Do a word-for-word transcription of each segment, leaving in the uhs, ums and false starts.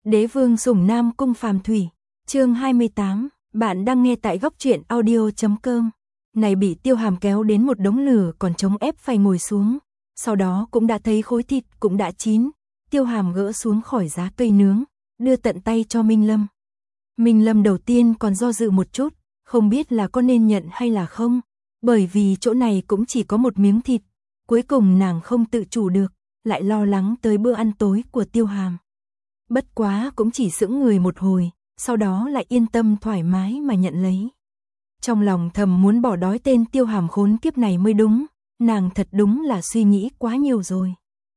Đế vương sủng Nam Cung Phàm Thủy, chương hai mươi tám, bạn đang nghe tại góc truyện audio chấm com. Này bị Tiêu Hàm kéo đến một đống lửa còn chống ép phải ngồi xuống, sau đó cũng đã thấy khối thịt cũng đã chín, Tiêu Hàm gỡ xuống khỏi giá cây nướng, đưa tận tay cho Minh Lâm. Minh Lâm đầu tiên còn do dự một chút, không biết là có nên nhận hay là không, bởi vì chỗ này cũng chỉ có một miếng thịt, cuối cùng nàng không tự chủ được, lại lo lắng tới bữa ăn tối của Tiêu Hàm. Bất quá cũng chỉ sững người một hồi, sau đó lại yên tâm thoải mái mà nhận lấy. Trong lòng thầm muốn bỏ đói tên Tiêu Hàm khốn kiếp này mới đúng, nàng thật đúng là suy nghĩ quá nhiều rồi.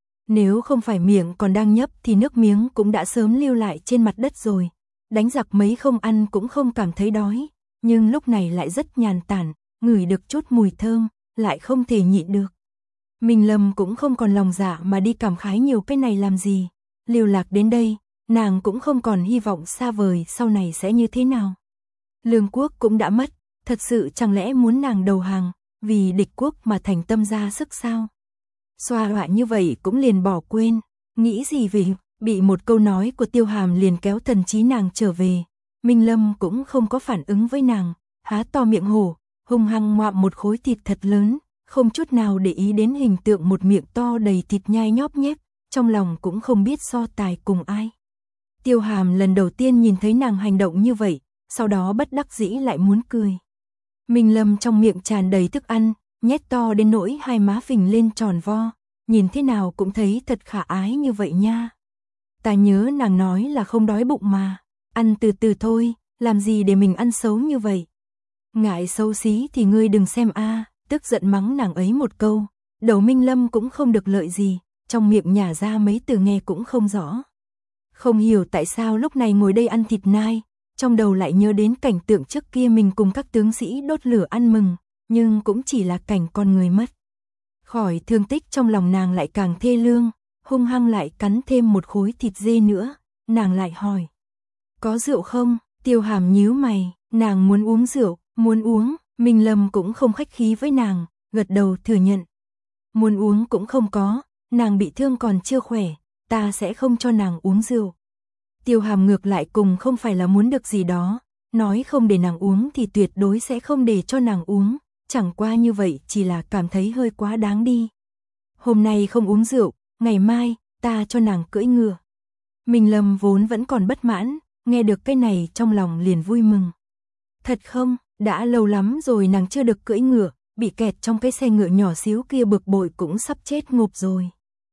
Nếu không phải miệng còn đang nhấp thì nước miếng cũng đã sớm lưu lại trên mặt đất rồi. Đánh giặc mấy không ăn cũng không cảm thấy đói, nhưng lúc này lại rất nhàn tản, ngửi được chút mùi thơm, lại không thể nhịn được. Minh Lâm cũng không còn lòng dạ mà đi cảm khái nhiều cái này làm gì. Lưu lạc đến đây, nàng cũng không còn hy vọng xa vời sau này sẽ như thế nào. Lương quốc cũng đã mất, thật sự chẳng lẽ muốn nàng đầu hàng, vì địch quốc mà thành tâm ra sức sao? Xoa họa như vậy cũng liền bỏ quên, nghĩ gì về, bị một câu nói của Tiêu Hàm liền kéo thần trí nàng trở về. Minh Lâm cũng không có phản ứng với nàng, há to miệng hổ, hung hăng ngoạm một khối thịt thật lớn, không chút nào để ý đến hình tượng một miệng to đầy thịt nhai nhóp nhép, trong lòng cũng không biết so tài cùng ai. Tiêu Hàm lần đầu tiên nhìn thấy nàng hành động như vậy, sau đó bất đắc dĩ lại muốn cười. Minh Lâm trong miệng tràn đầy thức ăn, nhét to đến nỗi hai má phình lên tròn vo, nhìn thế nào cũng thấy thật khả ái như vậy nha. Ta nhớ nàng nói là không đói bụng mà, ăn từ từ thôi, làm gì để mình ăn xấu như vậy. Ngại xấu xí thì ngươi đừng xem a, tức giận mắng nàng ấy một câu, đầu Minh Lâm cũng không được lợi gì, trong miệng nhả ra mấy từ nghe cũng không rõ. Không hiểu tại sao lúc này ngồi đây ăn thịt nai, trong đầu lại nhớ đến cảnh tượng trước kia mình cùng các tướng sĩ đốt lửa ăn mừng, nhưng cũng chỉ là cảnh con người mất. Khỏi thương tích trong lòng nàng lại càng thê lương, hung hăng lại cắn thêm một khối thịt dê nữa, nàng lại hỏi. Có rượu không? Tiêu Hàm nhíu mày, nàng muốn uống rượu, muốn uống, Minh Lâm cũng không khách khí với nàng, gật đầu thừa nhận. Muốn uống cũng không có, nàng bị thương còn chưa khỏe, ta sẽ không cho nàng uống rượu. Tiêu Hàm ngược lại cùng không phải là muốn được gì đó, nói không để nàng uống thì tuyệt đối sẽ không để cho nàng uống, chẳng qua như vậy chỉ là cảm thấy hơi quá đáng đi. Hôm nay không uống rượu, ngày mai, ta cho nàng cưỡi ngựa. Minh Lâm vốn vẫn còn bất mãn, nghe được cái này trong lòng liền vui mừng. Thật không, đã lâu lắm rồi nàng chưa được cưỡi ngựa, bị kẹt trong cái xe ngựa nhỏ xíu kia bực bội cũng sắp chết ngộp rồi.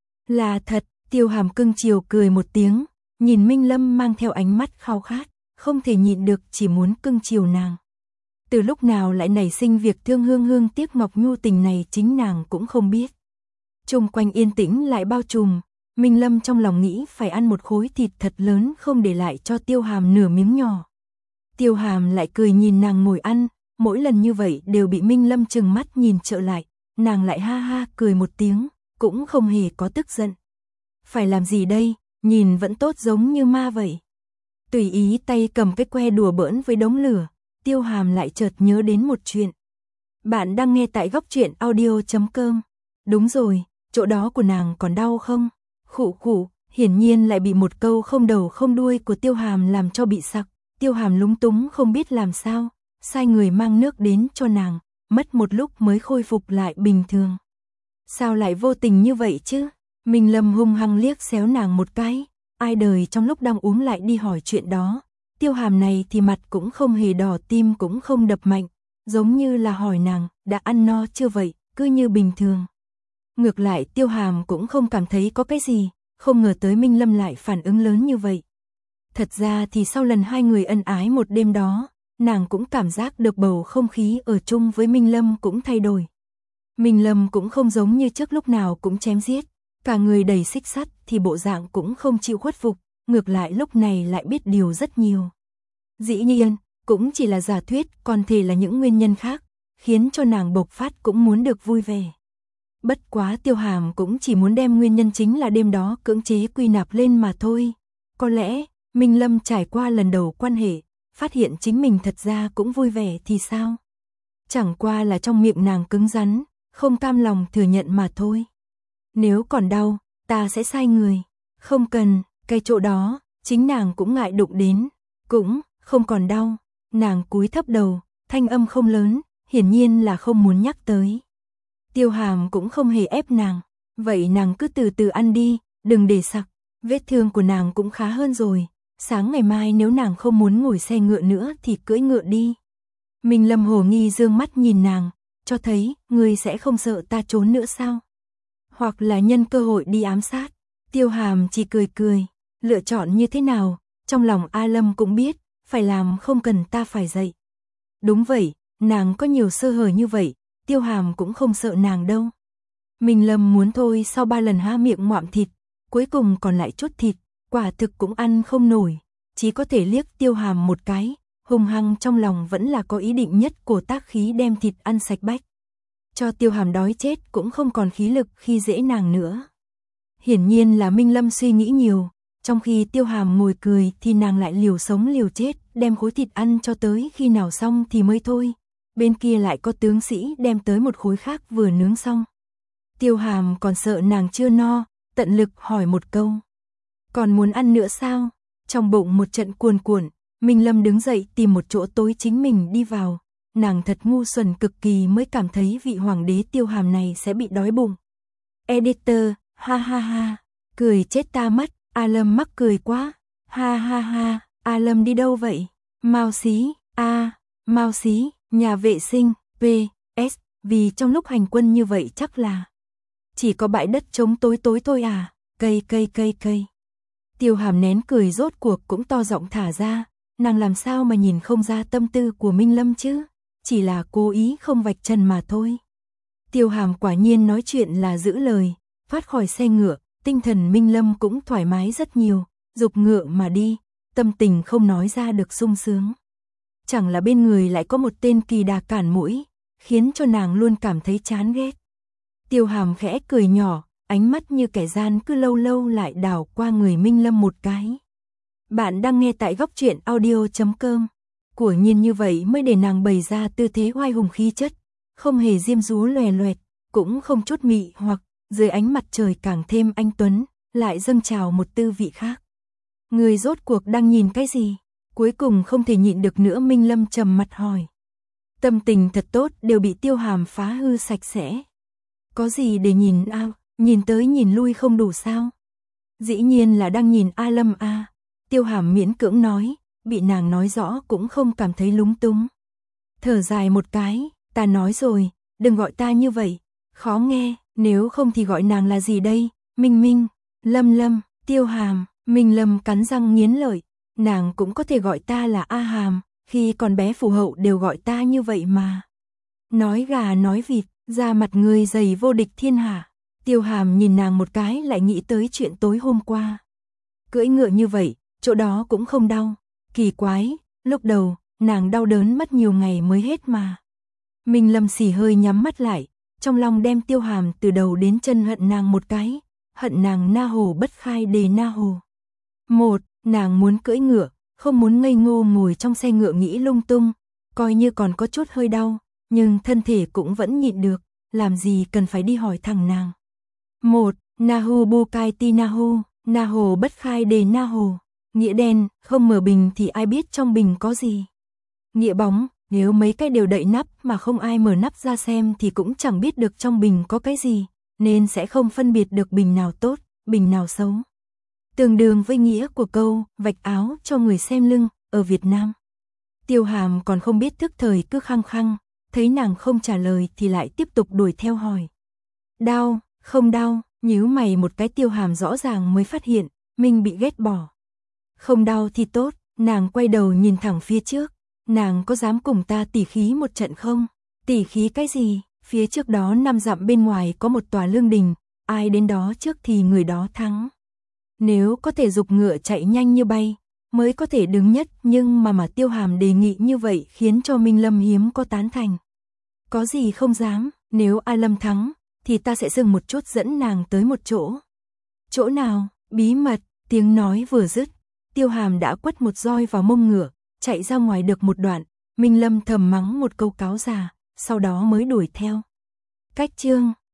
Là thật, Tiêu Hàm cưng chiều cười một tiếng, nhìn Minh Lâm mang theo ánh mắt khao khát, không thể nhịn được chỉ muốn cưng chiều nàng. Từ lúc nào lại nảy sinh việc thương hương hương tiếc ngọc nhu tình này chính nàng cũng không biết. Chung quanh yên tĩnh lại bao trùm, Minh Lâm trong lòng nghĩ phải ăn một khối thịt thật lớn không để lại cho Tiêu Hàm nửa miếng nhỏ. Tiêu Hàm lại cười nhìn nàng ngồi ăn, mỗi lần như vậy đều bị Minh Lâm trừng mắt nhìn trợ lại, nàng lại ha ha cười một tiếng, cũng không hề có tức giận. Phải làm gì đây, nhìn vẫn tốt giống như ma vậy. Tùy ý tay cầm cái que đùa bỡn với đống lửa, Tiêu Hàm lại chợt nhớ đến một chuyện. Bạn đang nghe tại góc truyện audio chấm com. Đúng rồi, chỗ đó của nàng còn đau không? Khụ khụ, hiển nhiên lại bị một câu không đầu không đuôi của Tiêu Hàm làm cho bị sặc. Tiêu Hàm lúng túng không biết làm sao, sai người mang nước đến cho nàng, mất một lúc mới khôi phục lại bình thường. Sao lại vô tình như vậy chứ? Minh Lâm hung hăng liếc xéo nàng một cái, ai đời trong lúc đang uống lại đi hỏi chuyện đó. Tiêu Hàm này thì mặt cũng không hề đỏ, tim cũng không đập mạnh, giống như là hỏi nàng, đã ăn no chưa vậy, cứ như bình thường. Ngược lại Tiêu Hàm cũng không cảm thấy có cái gì, không ngờ tới Minh Lâm lại phản ứng lớn như vậy. Thật ra thì sau lần hai người ân ái một đêm đó, nàng cũng cảm giác được bầu không khí ở chung với Minh Lâm cũng thay đổi. Minh Lâm cũng không giống như trước lúc nào cũng chém giết, cả người đầy xích sắt thì bộ dạng cũng không chịu khuất phục, ngược lại lúc này lại biết điều rất nhiều. Dĩ nhiên, cũng chỉ là giả thuyết, còn thể là những nguyên nhân khác, khiến cho nàng bộc phát cũng muốn được vui vẻ. Bất quá Tiêu Hàm cũng chỉ muốn đem nguyên nhân chính là đêm đó cưỡng chế quy nạp lên mà thôi. Có lẽ, Minh Lâm trải qua lần đầu quan hệ, phát hiện chính mình thật ra cũng vui vẻ thì sao? Chẳng qua là trong miệng nàng cứng rắn, không cam lòng thừa nhận mà thôi. Nếu còn đau, ta sẽ sai người. Không cần, cái chỗ đó, chính nàng cũng ngại đụng đến, cũng không còn đau, nàng cúi thấp đầu, thanh âm không lớn, hiển nhiên là không muốn nhắc tới. Tiêu Hàm cũng không hề ép nàng, vậy nàng cứ từ từ ăn đi, đừng để sặc, vết thương của nàng cũng khá hơn rồi, sáng ngày mai nếu nàng không muốn ngồi xe ngựa nữa thì cưỡi ngựa đi. Minh Lâm hồ nghi dương mắt nhìn nàng, cho thấy, ngươi sẽ không sợ ta trốn nữa sao? Hoặc là nhân cơ hội đi ám sát. Tiêu Hàm chỉ cười cười, lựa chọn như thế nào, trong lòng A Lâm cũng biết, phải làm không cần ta phải dạy. Đúng vậy, nàng có nhiều sơ hở như vậy, Tiêu Hàm cũng không sợ nàng đâu. Minh Lâm muốn thôi sau ba lần há miệng ngoạm thịt, cuối cùng còn lại chút thịt, quả thực cũng ăn không nổi, chỉ có thể liếc Tiêu Hàm một cái, hung hăng trong lòng vẫn là có ý định nhất cổ tác khí đem thịt ăn sạch bách. Cho Tiêu Hàm đói chết cũng không còn khí lực khi dễ nàng nữa. Hiển nhiên là Minh Lâm suy nghĩ nhiều, trong khi Tiêu Hàm ngồi cười thì nàng lại liều sống liều chết, đem khối thịt ăn cho tới khi nào xong thì mới thôi. Bên kia lại có tướng sĩ đem tới một khối khác vừa nướng xong. Tiêu Hàm còn sợ nàng chưa no, tận lực hỏi một câu. Còn muốn ăn nữa sao? Trong bụng một trận cuồn cuộn, Minh Lâm đứng dậy tìm một chỗ tối chính mình đi vào. Nàng thật ngu xuẩn cực kỳ mới cảm thấy vị hoàng đế Tiêu Hàm này sẽ bị đói bụng. Editor, ha ha ha, cười chết ta mất, A Lâm mắc cười quá. Ha ha ha, A Lâm đi đâu vậy? Mao xí, a, Mao xí, nhà vệ sinh, pê ét, vì trong lúc hành quân như vậy chắc là chỉ có bãi đất trống tối tối thôi à, cây cây cây cây. Tiêu Hàm nén cười rốt cuộc cũng to giọng thả ra, nàng làm sao mà nhìn không ra tâm tư của Minh Lâm chứ, chỉ là cố ý không vạch trần mà thôi. Tiêu Hàm quả nhiên nói chuyện là giữ lời, phát khỏi xe ngựa, tinh thần Minh Lâm cũng thoải mái rất nhiều, dục ngựa mà đi, tâm tình không nói ra được sung sướng. Chẳng là bên người lại có một tên kỳ đà cản mũi, khiến cho nàng luôn cảm thấy chán ghét. Tiêu Hàm khẽ cười nhỏ, ánh mắt như kẻ gian cứ lâu lâu lại đảo qua người Minh Lâm một cái. Bạn đang nghe tại góc truyện audio chấm com. Của nhiên như vậy mới để nàng bày ra tư thế oai hùng khí chất, không hề diêm dúa lòe loẹt, cũng không chút mị hoặc, dưới ánh mặt trời càng thêm anh tuấn, lại dâng trào một tư vị khác. Người rốt cuộc đang nhìn cái gì? Cuối cùng không thể nhịn được nữa Minh Lâm trầm mặt hỏi. Tâm tình thật tốt đều bị Tiêu Hàm phá hư sạch sẽ. Có gì để nhìn ao, nhìn tới nhìn lui không đủ sao? Dĩ nhiên là đang nhìn A Lâm a. À. Tiêu Hàm miễn cưỡng nói, bị nàng nói rõ cũng không cảm thấy lúng túng. Thở dài một cái, ta nói rồi, đừng gọi ta như vậy, khó nghe, nếu không thì gọi nàng là gì đây? Minh Minh, Lâm Lâm, Tiêu Hàm. Minh Lâm cắn răng nghiến lợi, nàng cũng có thể gọi ta là A Hàm, khi còn bé phù hậu đều gọi ta như vậy mà. Nói gà nói vịt, da mặt người dày vô địch thiên hạ. Tiêu Hàm nhìn nàng một cái lại nghĩ tới chuyện tối hôm qua. Cưỡi ngựa như vậy, chỗ đó cũng không đau. Kỳ quái, lúc đầu, nàng đau đớn mất nhiều ngày mới hết mà. Minh Lâm xì hơi nhắm mắt lại, trong lòng đem Tiêu Hàm từ đầu đến chân hận nàng một cái, hận nàng na hồ bất khai đề na hồ. Một, nàng muốn cưỡi ngựa, không muốn ngây ngô ngồi trong xe ngựa nghĩ lung tung, coi như còn có chút hơi đau, nhưng thân thể cũng vẫn nhịn được, làm gì cần phải đi hỏi thằng nàng. Một, Nahu bukai ti nahu, na hồ bất khai đề na hồ, nghĩa đen, không mở bình thì ai biết trong bình có gì. Nghĩa bóng, nếu mấy cái đều đậy nắp mà không ai mở nắp ra xem thì cũng chẳng biết được trong bình có cái gì, nên sẽ không phân biệt được bình nào tốt, bình nào xấu. Tương đương với nghĩa của câu vạch áo cho người xem lưng ở Việt Nam. Tiêu Hàm còn không biết thức thời cứ khăng khăng, thấy nàng không trả lời thì lại tiếp tục đuổi theo hỏi. Đau, không đau, nhíu mày một cái. Tiêu Hàm rõ ràng mới phát hiện mình bị ghét bỏ. Không đau thì tốt, nàng quay đầu nhìn thẳng phía trước, nàng có dám cùng ta tỉ khí một trận không? Tỉ khí cái gì? Phía trước đó năm dặm bên ngoài có một tòa lương đình, ai đến đó trước thì người đó thắng. Nếu có thể giục ngựa chạy nhanh như bay, mới có thể đứng nhất, nhưng mà mà Tiêu Hàm đề nghị như vậy khiến cho Minh Lâm hiếm có tán thành. Có gì không dám, nếu A Lâm thắng, thì ta sẽ dừng một chút dẫn nàng tới một chỗ. Chỗ nào? Bí mật, tiếng nói vừa dứt, Tiêu Hàm đã quất một roi vào mông ngựa, chạy ra ngoài được một đoạn, Minh Lâm thầm mắng một câu cáo già, sau đó mới đuổi theo. Cách chương